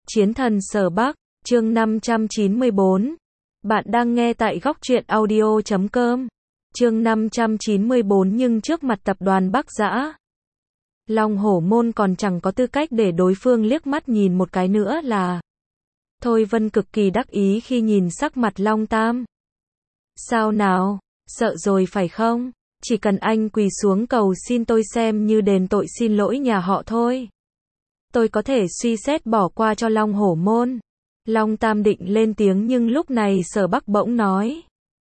Chiến thần Sở Bắc, chương 594. Bạn đang nghe tại góc truyện audio.com. Chương 594 nhưng trước mặt tập đoàn Bắc Dã, Long Hổ Môn còn chẳng có tư cách để đối phương liếc mắt nhìn một cái nữa là. Thôi Vân cực kỳ đắc ý khi nhìn sắc mặt Long Tam. Sao nào, sợ rồi phải không? Chỉ cần anh quỳ xuống cầu xin tôi xem như đền tội xin lỗi nhà họ thôi. Tôi có thể suy xét bỏ qua cho Long Hổ Môn. Long Tam định lên tiếng nhưng lúc này Sở Bắc bỗng nói.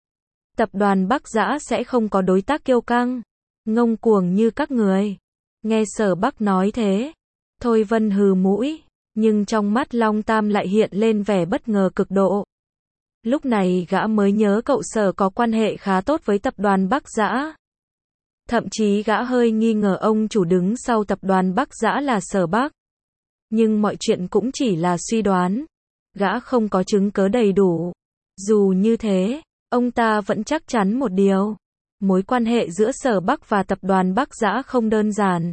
Tập đoàn Bắc Dã sẽ không có đối tác kiêu căng, ngông cuồng như các người. Nghe Sở Bắc nói thế, Thôi Vân hừ mũi, nhưng trong mắt Long Tam lại hiện lên vẻ bất ngờ cực độ. Lúc này gã mới nhớ cậu Sở có quan hệ khá tốt với tập đoàn Bắc Dã. Thậm chí gã hơi nghi ngờ ông chủ đứng sau tập đoàn Bắc Dã là Sở Bắc. Nhưng mọi chuyện cũng chỉ là suy đoán. Gã không có chứng cớ đầy đủ. Dù như thế, ông ta vẫn chắc chắn một điều. Mối quan hệ giữa Sở Bắc và tập đoàn Bắc Dã không đơn giản.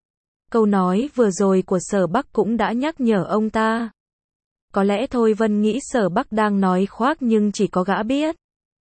Câu nói vừa rồi của Sở Bắc cũng đã nhắc nhở ông ta. Có lẽ Thôi Vân nghĩ Sở Bắc đang nói khoác nhưng chỉ có gã biết.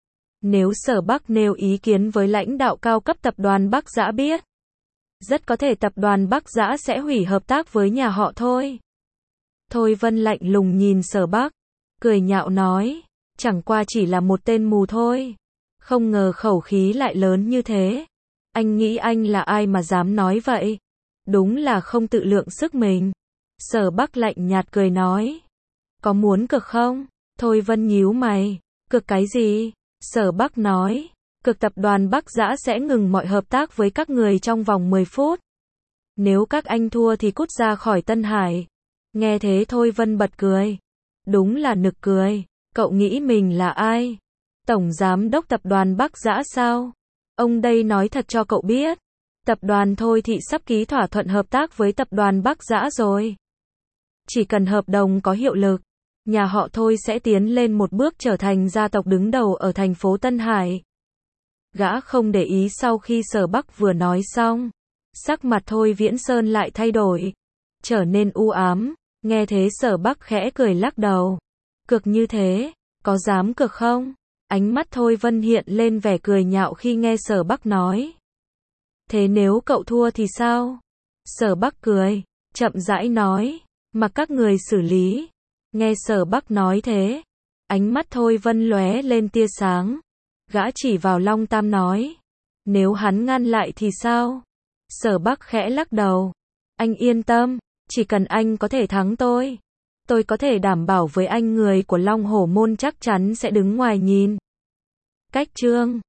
Nếu Sở Bắc nêu ý kiến với lãnh đạo cao cấp tập đoàn Bắc Dã biết, rất có thể tập đoàn Bắc Dã sẽ hủy hợp tác với nhà họ Thôi. Thôi Vân lạnh lùng nhìn Sở Bắc, cười nhạo nói, chẳng qua chỉ là một tên mù thôi. Không ngờ khẩu khí lại lớn như thế. Anh nghĩ anh là ai mà dám nói vậy? Đúng là không tự lượng sức mình. Sở Bắc lạnh nhạt cười nói, có muốn cực không? Thôi Vân nhíu mày, cực cái gì? Sở Bắc nói, cực tập đoàn Bắc Dã sẽ ngừng mọi hợp tác với các người trong vòng 10 phút. Nếu các anh thua thì cút ra khỏi Tân Hải. Nghe thế Thôi Vân bật cười. Đúng là nực cười. Cậu nghĩ mình là ai? Tổng giám đốc tập đoàn Bắc Dã sao? Ông đây nói thật cho cậu biết. Tập đoàn Thôi Thị sắp ký thỏa thuận hợp tác với tập đoàn Bắc Dã rồi. Chỉ cần hợp đồng có hiệu lực, nhà họ Thôi sẽ tiến lên một bước trở thành gia tộc đứng đầu ở thành phố Tân Hải. Gã không để ý sau khi Sở Bắc vừa nói xong, sắc mặt Thôi Viễn Sơn lại thay đổi, trở nên u ám. Nghe thế Sở Bắc khẽ cười lắc đầu. Cực như thế, có dám cực không? Ánh mắt Thôi Vân hiện lên vẻ cười nhạo khi nghe Sở Bắc nói. Thế nếu cậu thua thì sao? Sở Bắc cười, chậm rãi nói, mặc các người xử lý. Nghe Sở Bắc nói thế, ánh mắt Thôi Vân lóe lên tia sáng. Gã chỉ vào Long Tam nói, nếu hắn ngăn lại thì sao? Sở Bắc khẽ lắc đầu, anh yên tâm, chỉ cần anh có thể thắng tôi có thể đảm bảo với anh người của Long Hổ Môn chắc chắn sẽ đứng ngoài nhìn. Cách chương